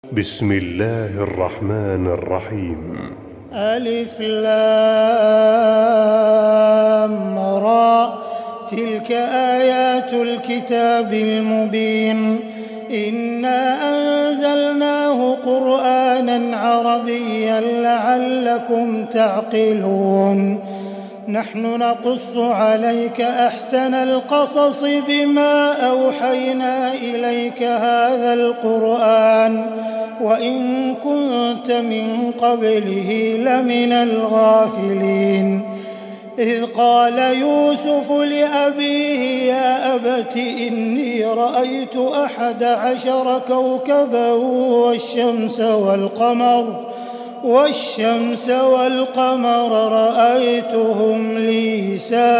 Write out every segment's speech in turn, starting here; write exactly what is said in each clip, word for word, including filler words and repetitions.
بسم الله الرحمن الرحيم. ألف لام را تلك آيات الكتاب المبين إنا أنزلناه قرآنا عربيا لعلكم تعقلون نحن نقص عليك أحسن القصص بما أوحينا إليك هذا القرآن وإن كنت من قبله لمن الغافلين إذ قال يوسف لأبيه يا أبت إني رأيت أحد عشر كوكبا والشمس والقمر والشمس والقمر رأيتهم لي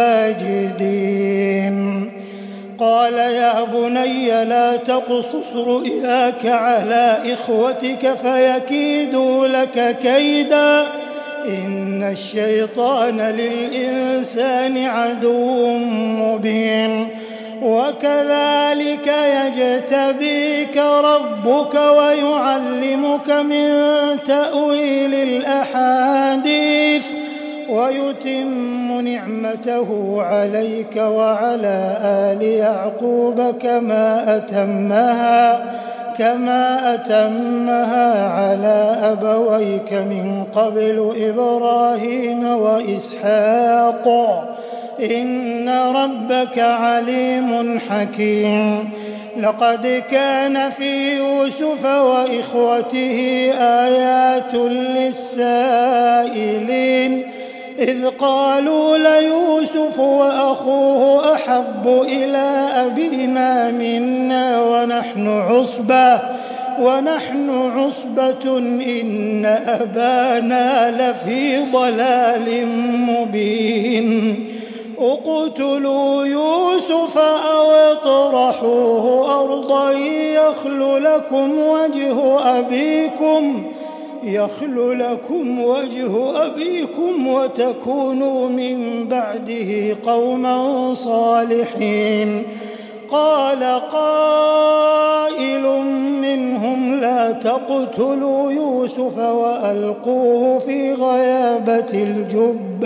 ساجدين قال يا بني لا تقصص رؤياك على إخوتك فيكيدوا لك كيدا إن الشيطان للإنسان عدو مبين وكذلك يجتبيك ربك ويعلمك من تأويل الأحاديث ويتم نعمته عليك وعلى آل يعقوب كما أتمها كما أتمها على أبويك من قبل إبراهيم وإسحاق إن ربك عليم حكيم لقد كان في يوسف وإخوته آيات للسائلين إذ قالوا ليوسف وأخوه أحب إلى أبينا منا ونحن عصبة ونحن عصبة إن أبانا لفي ضلال مبين اقتلوا يوسف أو اطرحوه أرضا يخل لكم وجه أبيكم يخل لكم وجه أبيكم وتكونوا من بعده قوما صالحين قال قائل منهم لا تقتلوا يوسف وألقوه في غيابة الجب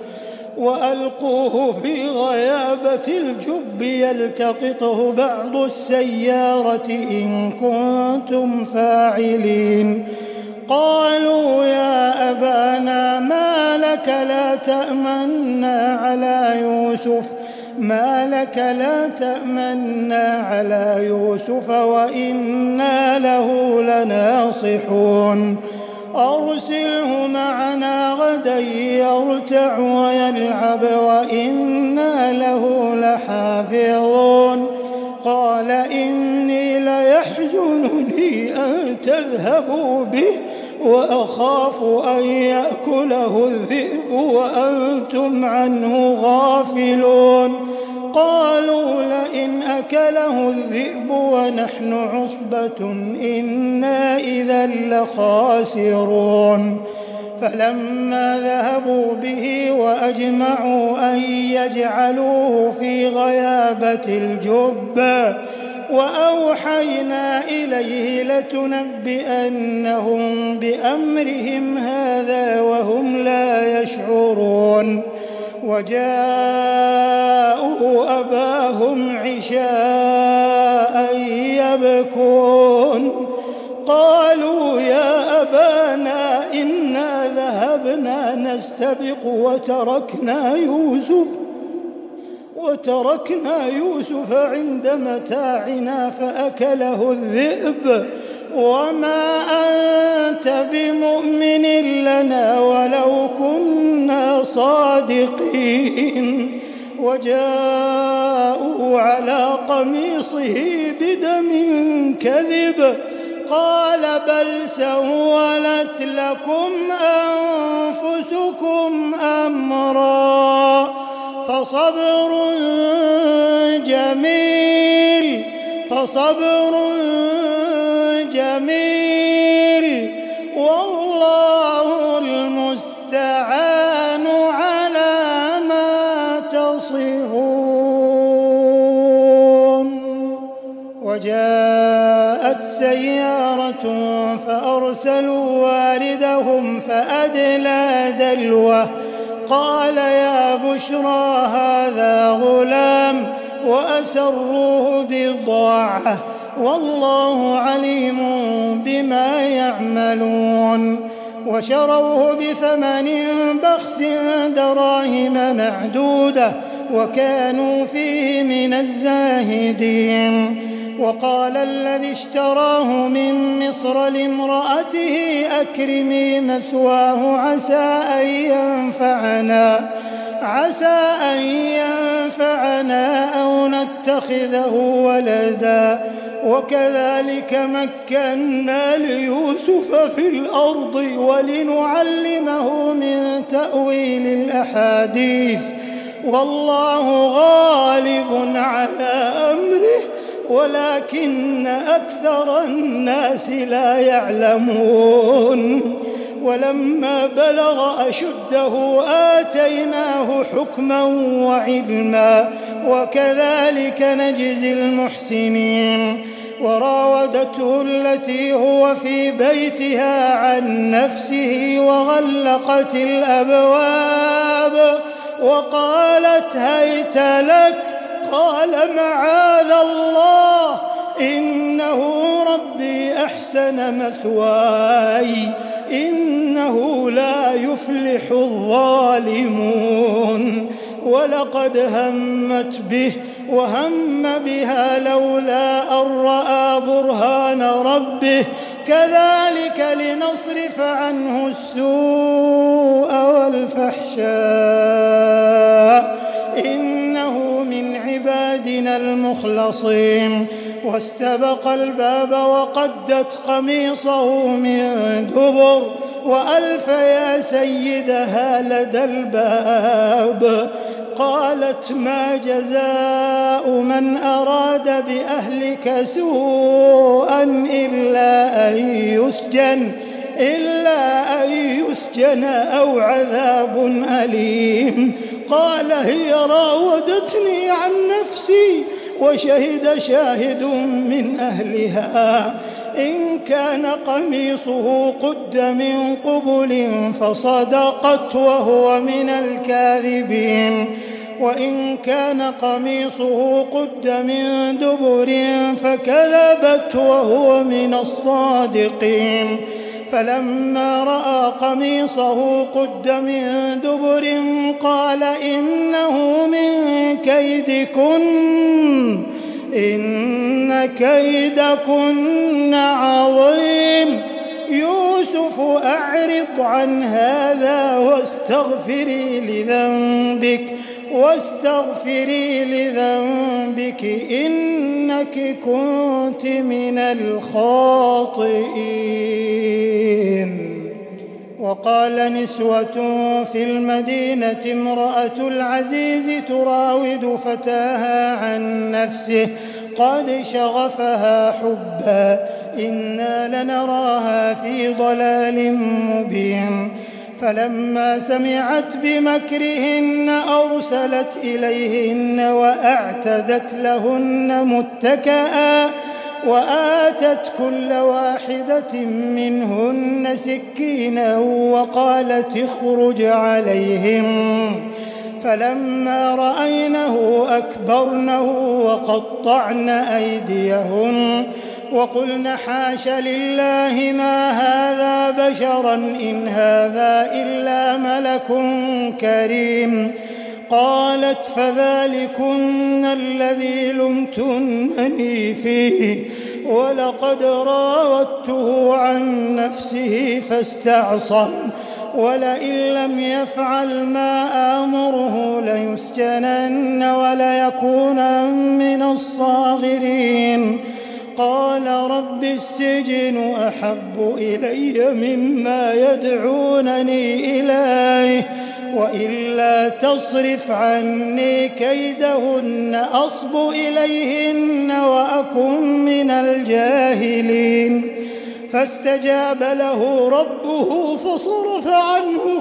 وألقوه في غيابة الجب يلتقطه بعض السيارة إن كنتم فاعلين قالوا يا أبانا ما لك لا تأمنا على يوسف ما لك لا تأمنا على يوسف وإنا له لناصحون أرسله معنا غدا يرتع ويلعب وإنا له لحافظون قال إني ليحزنني أن تذهبوا به وأخاف أن يأكله الذئب وأنتم عنه غافلون قالوا لئن أكله الذئب ونحن عصبة إنا إذا لخاسرون فلما ذهبوا به وأجمعوا أن يجعلوه في غيابة الجب وأوحينا إليه لتنبئنهم بأمرهم هذا وهم لا يشعرون وجاءوا أباهم عشاء يبكون قالوا يا أبانا إنا ذهبنا نستبق وتركنا يوسف وتركنا يوسف عند متاعنا فأكله الذئب وما أنت بمؤمن لنا ولو كنا صادقين وجاءوا على قميصه بدم كذب قال بل سولت لكم أنفسكم أمرا فصبر جميل فصبر جميل والله المستعان على ما تصفون وجاءت سيارة فأرسلوا واردهم فأدلى دلوه قال يا بشرى هذا غلام وأسروه بضاعة والله عليم بما يعملون وشروه بثمن بخس دراهم معدودة وكانوا فيه من الزاهدين وقال الذي اشتراه من مصر لامرأته أكرمي مثواه عسى أن ينفعنا عسى أن ينفعنا أو نتخذه ولدا وكذلك مكنا ليوسف في الأرض ولنعلمه من تأويل الأحاديث والله غالب على أمره ولكن أكثر الناس لا يعلمون ولما بلغ أشده آتيناه حكما وعلما وكذلك نجزي المحسنين وراودته التي هو في بيتها عن نفسه وغلقت الأبواب وقالت هيت لك قال معاذ الله إنه ربي أحسن مثواي إنه لا يفلح الظالمون ولقد همت به وهم بها لولا أن رأى برهان ربه كذلك لنصرف عنه السوء والفحشاء إنه من عبادنا المخلصين واستبق الباب وقدت قميصه من دبر وألف يا سيدها لدى الباب قالت ما جزاء من أراد بأهلك سوءا إلا أن يسجن إلا أن يسجن أو عذاب أليم قال هي راودتني عن نفسي وشهد شاهد من أهلها إن كان قميصه قد من قبل فصدقت وهو من الكاذبين وإن كان قميصه قد من دبر فكذبت وهو من الصادقين فلما رأى قميصه قد من دبر قال إنه من كيدكن إن كيدكن عظيم يوسف أعرض عن هذا واستغفري لذنبك واستغفري لذنبك إنك كنت من الخاطئين وقال نسوة في المدينة امرأة العزيز تراود فتاها عن نفسه قد شغفها حبا إنا لنراها في ضلال مبين فلما سمعت بمكرهن أرسلت إليهن وأعتدت لهن متكئا وآتت كل واحدة منهن سكينا وقالت اخرج عليهم فلما رأينه أكبرنه وقطعن أيديهن وقلن حاش لله ما هذا بشرا إن هذا إلا ملك كريم قالت فذلكن الذي لمتنني فيه ولقد راودته عن نفسه فاستعصم ولئن لم يفعل ما آمره ليسجنن وليكونن من الصاغرين قال رب السجن أحب إلي مما يدعونني إليه وإلا تصرف عني كيدهن أصب إليهن وأكن من الجاهلين فاستجاب له ربه فصرف عنه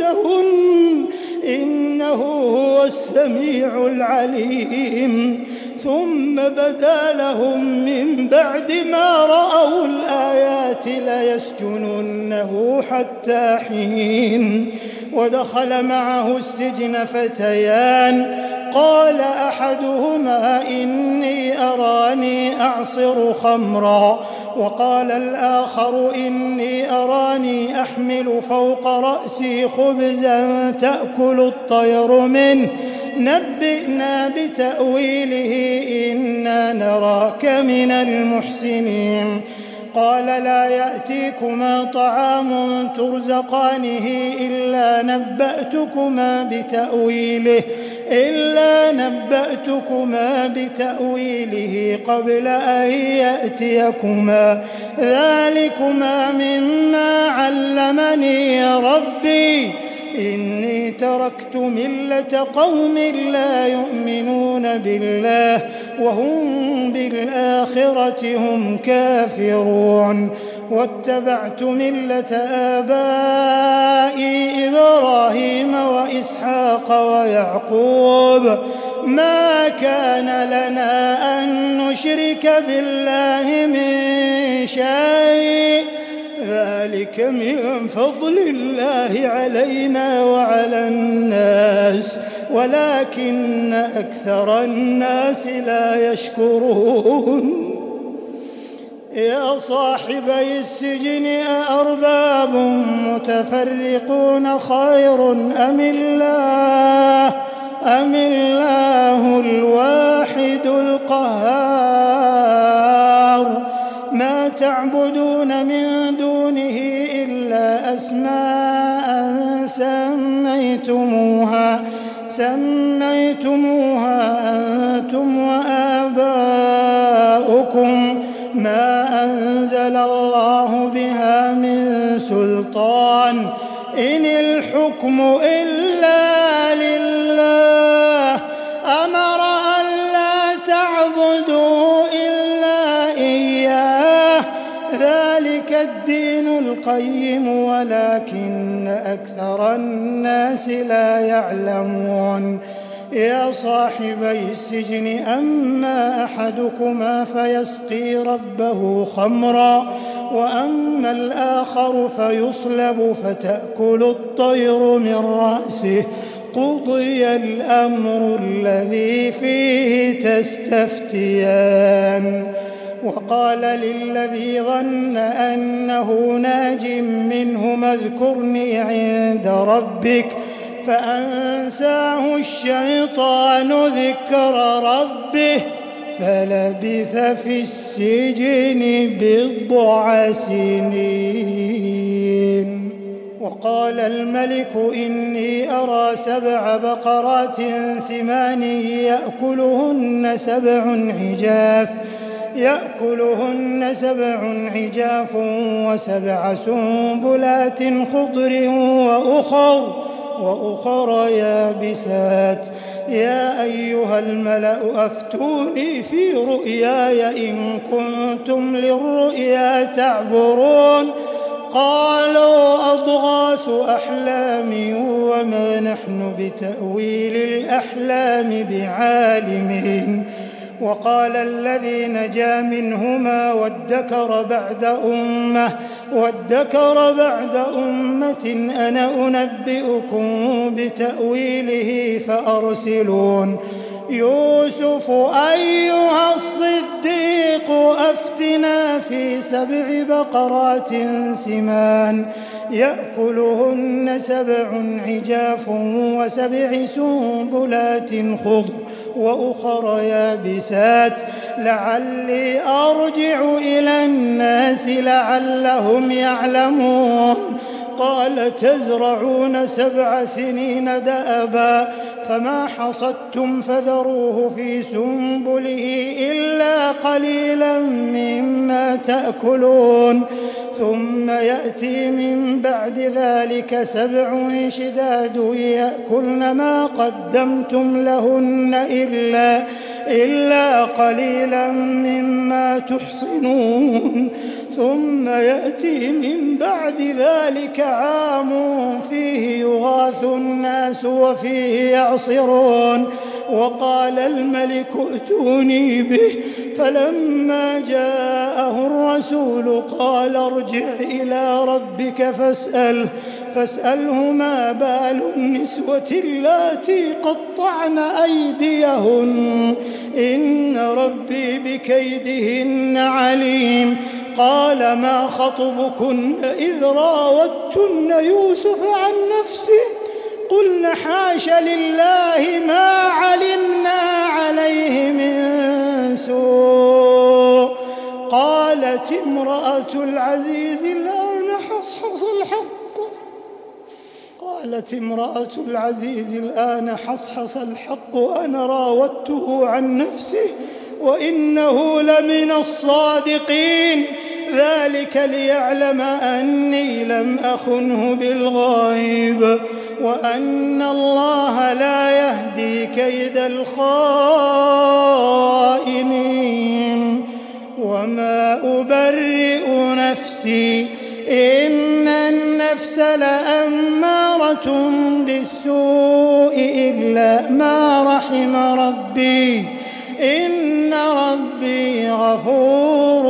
كيدهن إنه هو السميع العليم ثم بدا لهم من بعد ما رأوا الآيات ليسجننه حتى حين. ودخل معه السجن فتيان قال أحدهما إني أراني أعصر خمرا وقال الآخر إني أراني أحمل فوق رأسي خبزا تأكل الطير منه نبئنا بتأويله إنا نراك من المحسنين. قال لا يأتيكما طعام ترزقانه إلا نبأتكما بتأويله إلا نبأتكما بتأويله قبل أن يأتيكما ذلكما مما علمني ربي إني تركت ملة قوم لا يؤمنون بالله وهم بالآخرة هم كافرون واتبعت ملة آبائي إبراهيم وإسحاق ويعقوب ما كان لنا أن نشرك بالله من شيء ذلك من فضل الله علينا وعلى الناس ولكن أكثر الناس لا يشكرون. يا صاحبي السجن أأرباب متفرقون خير أم الله أم الله الواحد القهار ما تعبدون من دونه إلا أسماء سميتموها سميتموها أنتم وآباؤكم ما أنزل الله بها من سلطان إن الحكم إلا لله أمر أن لا تعبدوا إلا إياه ذلك الدين القيم ولكن أكثر الناس لا يعلمون. يا صاحبي السجن أما أحدكما فيسقي ربه خمرا وأما الآخر فيصلب فتأكل الطير من رأسه قضي الأمر الذي فيه تستفتيان. وقال للذي ظن أنه ناج منهما اذكرني عند ربك فأنساه الشيطان ذكر ربه فلبث في السجن بضع سنين. وقال الملك إني أرى سبع بقرات سمان يأكلهن سبع عجاف يأكلهن سبع عجاف وسبع سنبلات خضر وأخر وأخر يابسات يا أيها الملأ أفتوني في رؤياي إن كنتم للرؤيا تعبرون. قالوا أضغاث أحلام وما نحن بتأويل الأحلام بعالمين. وقال الذي نجا منهما وادكر بعد أمة وادكر بعد أمة أنا أنبئكم بتأويله فأرسلون. يوسف أيها الصديق أفتنا في سبع بقرات سمان يأكلهن سبع عجاف وسبع سنبلات خضر وأخر يابسات لعلي أرجع إلى الناس لعلهم يعلمون. قال تزرعون سبع سنين دأبا فما حصدتم فذروه في سنبله إلا قليلا مما تأكلون ثم يأتي من بعد ذلك سبع شداد يأكلن ما قدمتم لهن إلا إلا قليلا مما تحصنون ثم يأتي من بعد ذلك عام فيه يغاث الناس وفيه يعصرون وقال الملك ائتوني به. فلما جاءه الرسول قال ارجع إلى ربك فاسأله فاسأله ما بال النسوة اللاتي قطعن أيديهن إن ربي بكيدهن عليم. قال ما خطبكن إذ راوتن يوسف عن نفسه قلن حاش لله ما علمنا عليه من سوء. قالت امرأة العزيز الآن حصحص الحق قالت امرأة العزيز الآن حصحص الحق أنا راودته عن نفسه وإنه لمن الصادقين. ذلك ليعلم أني لم أخنه بالغيب وأن الله لا يهدي كيد الخائنين. وما أبرئ نفسي إن النفس لأمارة بالسوء إلا ما رحم ربي إن ربي غفور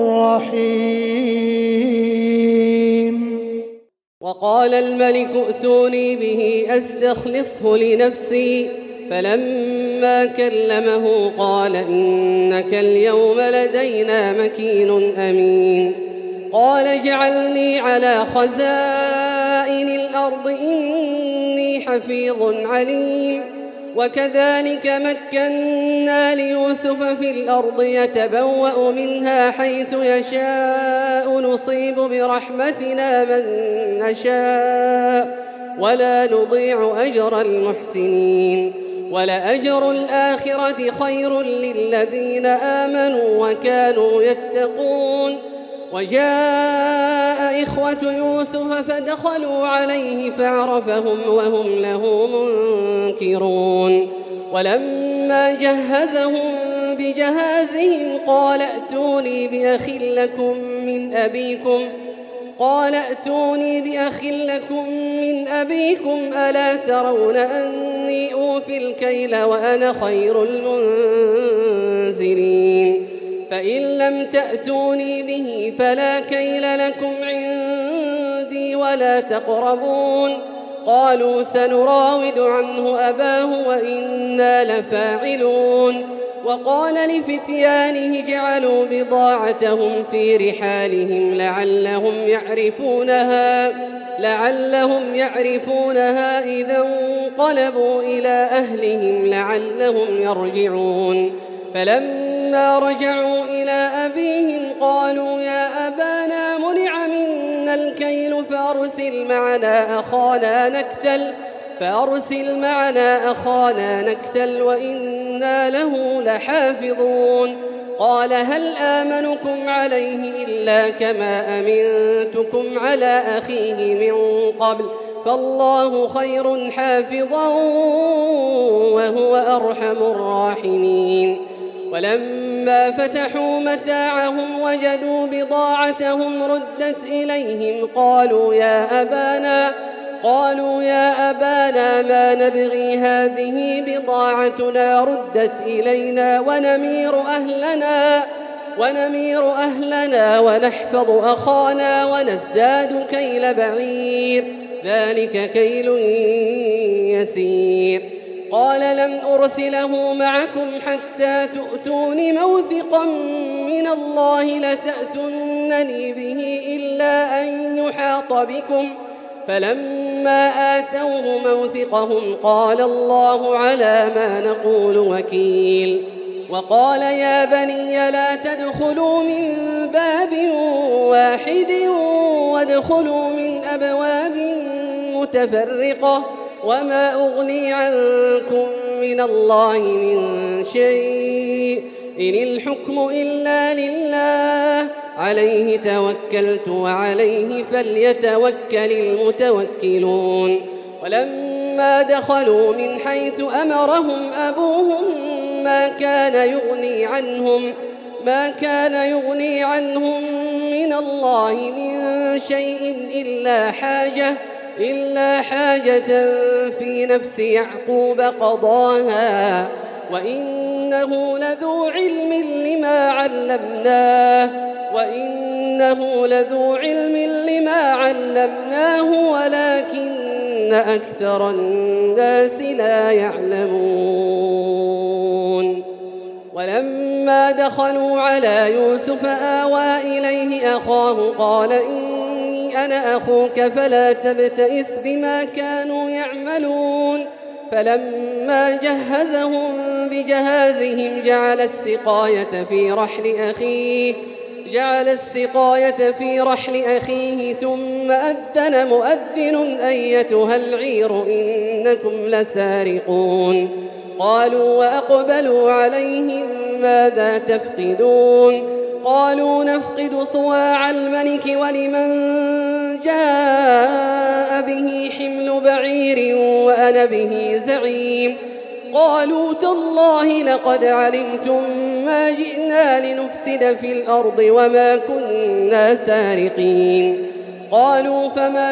رحيم. وقال الملك ائتوني به أستخلصه لنفسي فلما كلمه قال إنك اليوم لدينا مكين أمين. قال اجعلني على خزائن الأرض إني حفيظ عليم. وكذلك مكنا ليوسف في الأرض يتبوأ منها حيث يشاء نصيب برحمتنا من نشاء ولا نضيع أجر المحسنين. ولأجر الآخرة خير للذين آمنوا وكانوا يتقون. وجاء إخوة يوسف فدخلوا عليه فعرفهم وهم له منكرون. ولما جهزهم بجهازهم قال ائتوني بأخ لكم من أبيكم قال ائتوني بأخ لكم من أبيكم ألا ترون أني أوفي الكيل وأنا خير المنزلين. فإن لم تأتوني به فلا كيل لكم عندي ولا تقربون. قالوا سنراود عنه أباه وإنا لفاعلون. وقال لفتيانه اجعلوا بضاعتهم في رحالهم لعلهم يعرفونها لعلهم يعرفونها إذا انقلبوا إلى أهلهم لعلهم يرجعون. فلما رجعوا إلى أبيهم قالوا يا أبانا منع منا الكيل فأرسل معنا أخانا نكتل فأرسل معنا أخانا نكتل وإنا له لحافظون. قال هل آمنكم عليه إلا كما أمنتكم على أخيه من قبل فالله خير حافظا وهو أرحم الراحمين. ولما فتحوا متاعهم وجدوا بضاعتهم ردت إليهم قالوا يا أبانا قالوا يا أبانا ما نبغي هذه بضاعتنا ردت إلينا ونمير أهلنا ونمير أهلنا ونحفظ أخانا ونزداد كيل بعير ذلك كيل يسير. قال لن أرسله معكم حتى تؤتون موثقا من الله لتأتونني به إلا أن يحاط بكم. فلما آتوه موثقهم قال الله على ما نقول وكيل. وقال يا بني لا تدخلوا من باب واحد وادخلوا من أبواب متفرقة وما أغني عنكم من الله من شيء إن الحكم إلا لله عليه توكلت وعليه فليتوكل المتوكلون. ولما دخلوا من حيث أمرهم أبوهم ما كان يغني عنهم ما كان يغني عنهم من الله من شيء إلا حاجة إلا حاجة في نفس يعقوب قضاها وإنه لذو علم لما علمناه وإنه لذو علم لما علمناه ولكن أكثر الناس لا يعلمون. ولما دخلوا على يوسف آوى إليه أخاه قال إني أنا أخوك فلا تبتئس بما كانوا يعملون. فلما جهزهم بجهازهم جعل السقاية في رحل أخيه جعل السقاية في رحل أخيه ثم أذن مؤذن أيتها العير إنكم لسارقون. قالوا وأقبلوا عليهم ماذا تفقدون؟ قالوا نفقد صواع الملك ولمن جاء به حمل بعير وأنا به زعيم. قالوا تالله لقد علمتم ما جئنا لنفسد في الأرض وما كنا سارقين. قالوا فما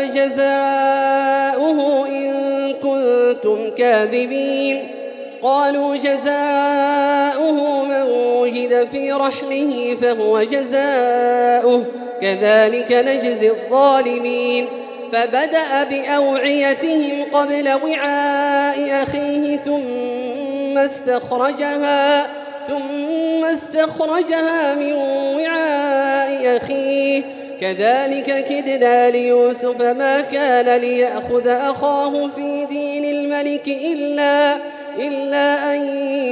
جزاؤه إن كنتم كاذبين؟ قالوا جزاؤه من وجد في رحله فهو جزاؤه كذلك نجزي الظالمين. فبدأ بأوعيتهم قبل وعاء أخيه ثم استخرجها ثم استخرجها من وعاء أخيه كذلك كدنا ليوسف ما كان ليأخذ أخاه في دين الملك إلا إلا أن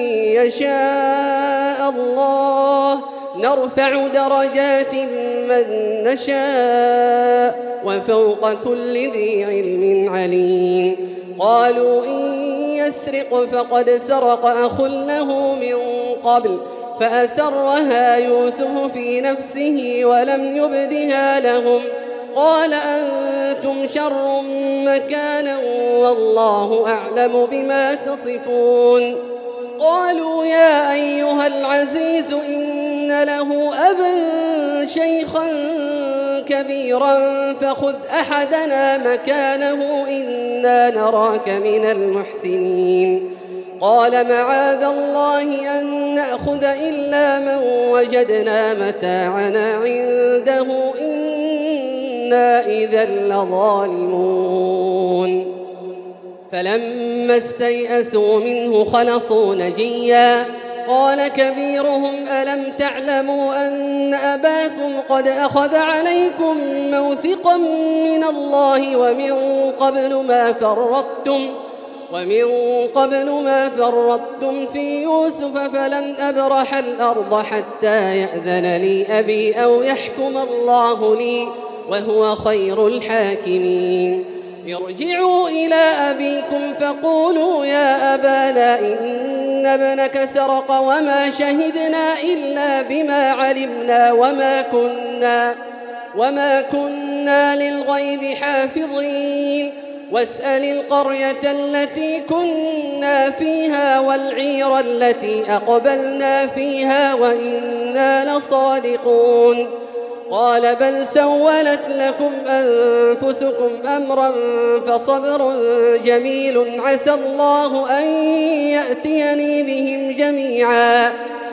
يشاء الله نرفع درجات من نشاء وفوق كل ذي علم عليم. قالوا إن يسرق فقد سرق أخ له من قبل فأسرها يوسف في نفسه ولم يبدها لهم. قال أنتم شر مكانا والله أعلم بما تصفون. قالوا يا أيها العزيز إن له أبا شيخا كبيرا فخذ أحدنا مكانه إنا نراك من المحسنين. قال معاذ الله أن نأخذ إلا من وجدنا متاعنا عنده إنا إذا لظالمون. فلما استيئسوا منه خلصوا نجيا. قال كبيرهم ألم تعلموا أن أباكم قد أخذ عليكم موثقا من الله ومن قبل ما فرطتم ومن قبل ما فرطتم في يوسف فلن أبرح الأرض حتى يأذن لي أبي أو يحكم الله لي وهو خير الحاكمين. ارجعوا إلى أبيكم فقولوا يا أبانا إن ابنك سرق وما شهدنا إلا بما علمنا وما كنا وما كنا للغيب حافظين. واسأل القرية التي كنا فيها والعير التي أقبلنا فيها وإنا لصادقون. قال بل سولت لكم أنفسكم أمرا فصبر جميل عسى الله أن يأتيني بهم جميعا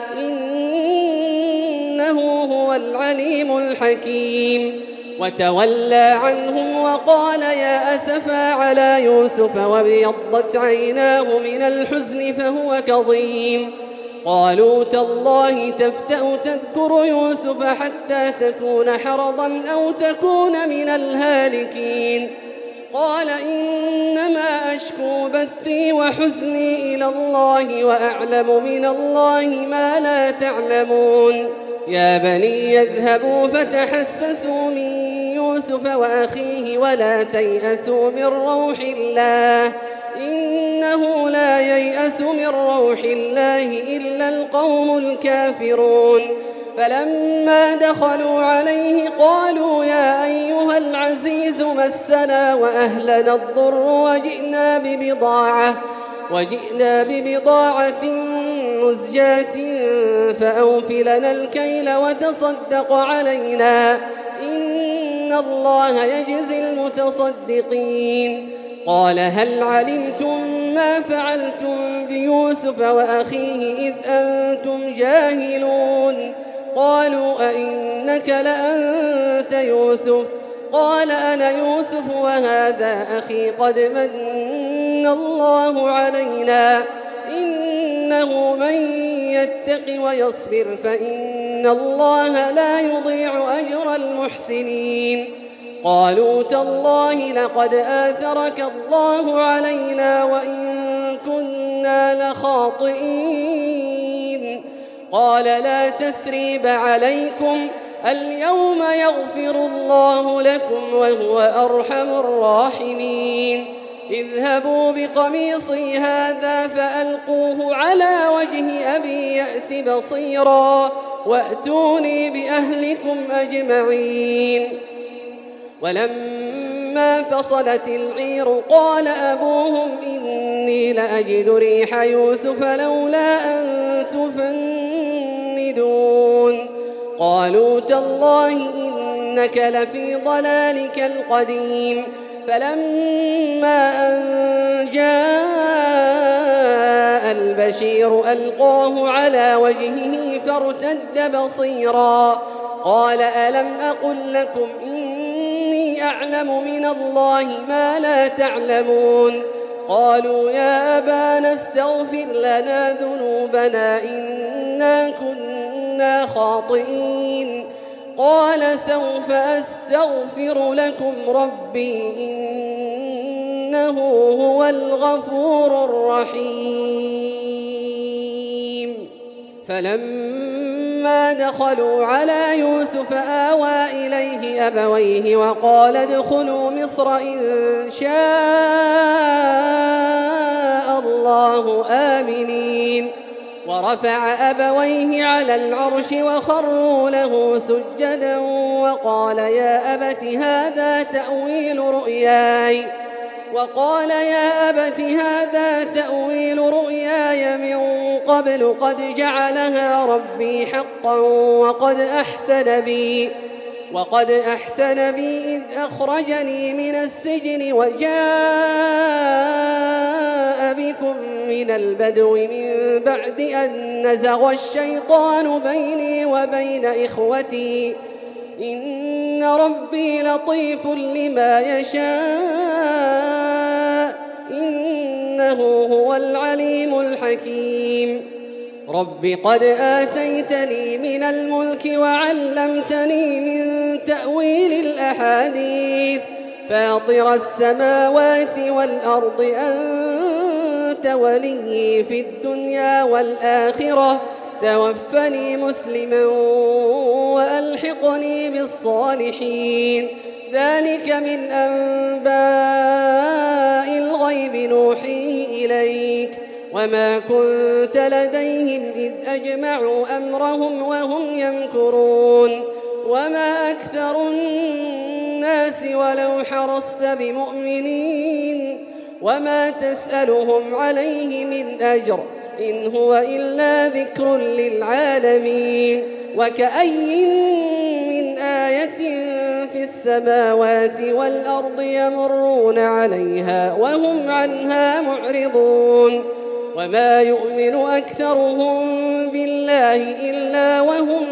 إنه هو العليم الحكيم. وتولى عنهم وقال يا أسفا على يوسف وابيضت عيناه من الحزن فهو كظيم. قالوا تالله تفتأ تذكر يوسف حتى تكون حرضا أو تكون من الهالكين. قال إنما أشكو بثي وحزني إلى الله وأعلم من الله ما لا تعلمون. يا بني اذهبوا فتحسسوا من يوسف وأخيه ولا تيأسوا من روح الله إنه لا ييأس من روح الله إلا القوم الكافرون. فلما دخلوا عليه قالوا يا أيها العزيز مسنا وأهلنا الضر وجئنا ببضاعة وجئنا ببضاعة مزجاة فأوف لنا الكيل وتصدق علينا إن إن الله يجزي المتصدقين قال هل علمتم ما فعلتم بيوسف وأخيه إذ أنتم جاهلون قالوا أئنك لأنت يوسف قال أنا يوسف وهذا أخي قد من الله علينا إنه من يتق ويصبر فإن الله لا يضيع أجر المحسنين قالوا تالله لقد آثرك الله علينا وإن كنا لخاطئين قال لا تثريب عليكم اليوم يغفر الله لكم وهو أرحم الراحمين اذهبوا بقميصي هذا فألقوه على وجه أبي يأت بصيرا وأتوني بأهلكم أجمعين ولما فصلت العير قال أبوهم إني لأجد ريح يوسف لولا أن تفندون قالوا تالله إنك لفي ضلالك القديم فلما أن جاء البشير ألقاه على وجهه فارتد بصيرا قال ألم أقل لكم إني أعلم من الله ما لا تعلمون قالوا يا أبانا استغفر لنا ذنوبنا إنا كنا خاطئين قال سوف أستغفر لكم ربي إنه هو الغفور الرحيم فلما دخلوا على يوسف آوى إليه أبويه وقال ادخلوا مصر إن شاء الله آمنين ورفع أبويه على العرش وخروا له سجدا وقال يا أبت هذا تأويل رؤياي وقال يا أبت هذا تأويل رؤياي من قبل قد جعلها ربي حقا وقد أحسن بي وقد أحسن بي إذ أخرجني من السجن وجاء بكم من البدو من بعد أن نزغ الشيطان بيني وبين إخوتي إن ربي لطيف لما يشاء إنه هو العليم الحكيم رب قد آتيتني من الملك وعلمتني من تأويل الأحاديث فاطر السماوات والأرض أنت ولي في الدنيا والآخرة توفني مسلما وألحقني بالصالحين ذلك من أنباء الغيب نوحيه إليك وما كنت لديهم إذ أجمعوا أمرهم وهم يمكرون وما أكثر الناس ولو حرصت بمؤمنين وما تسألهم عليه من أجر إن هو إلا ذكر للعالمين وكأي من آية في السماوات والأرض يمرون عليها وهم عنها معرضون وما يؤمن أكثرهم بالله إلا وهم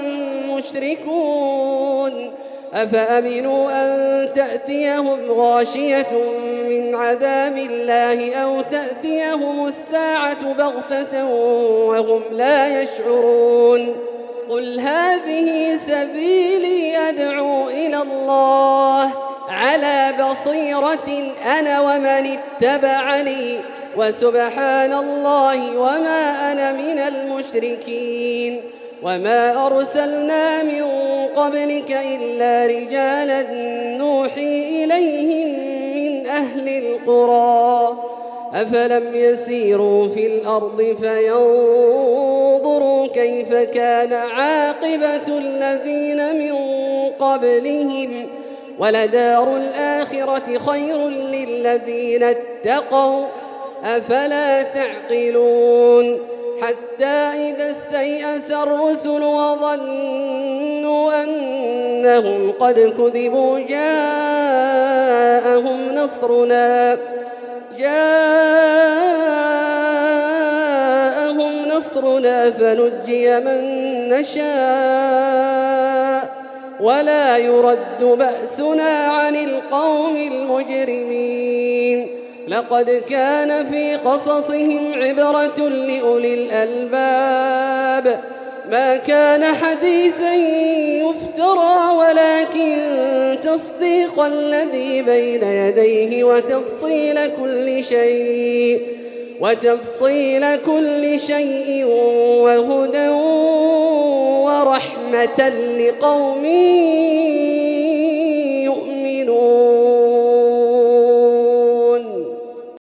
مشركون أفأمنوا أن تأتيهم غاشية من عذاب الله أو تأتيهم الساعة بغتة وهم لا يشعرون قل هذه سبيلي أدعو إلى الله على بصيرة أنا ومن اتبعني وسبحان الله وما أنا من المشركين وما أرسلنا من قبلك إلا رجالا نوحي إليهم من أهل القرى أفلم يسيروا في الأرض فينظروا كيف كان عاقبة الذين من قبلهم ولدار الآخرة خير للذين اتقوا أفلا تعقلون حتى إذا استيأس الرسل وظنوا أن إنهم قد كذبوا جاءهم نصرنا جاءهم نصرنا فنجي من نشاء ولا يرد بأسنا عن القوم المجرمين لقد كان في قصصهم عبرة لأولي الألباب ما كان حديثا يفترى ولكن تصديق الذي بين يديه وتفصيل كل شيء وتفصيل كل شيء وهدى ورحمة لقوم